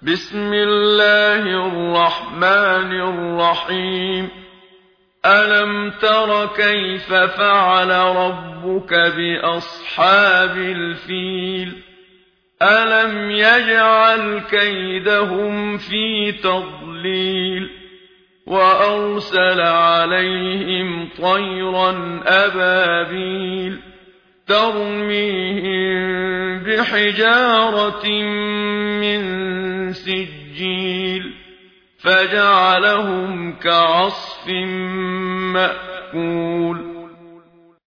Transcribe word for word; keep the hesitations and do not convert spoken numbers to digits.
بسم الله الرحمن الرحيم ألم تر كيف فعل ربك بأصحاب الفيل ألم يجعل كيدهم في تضليل وأرسل عليهم طيرا أبابيل ترميهم بحجارة من سجيل فجعلهم كعصف مأكول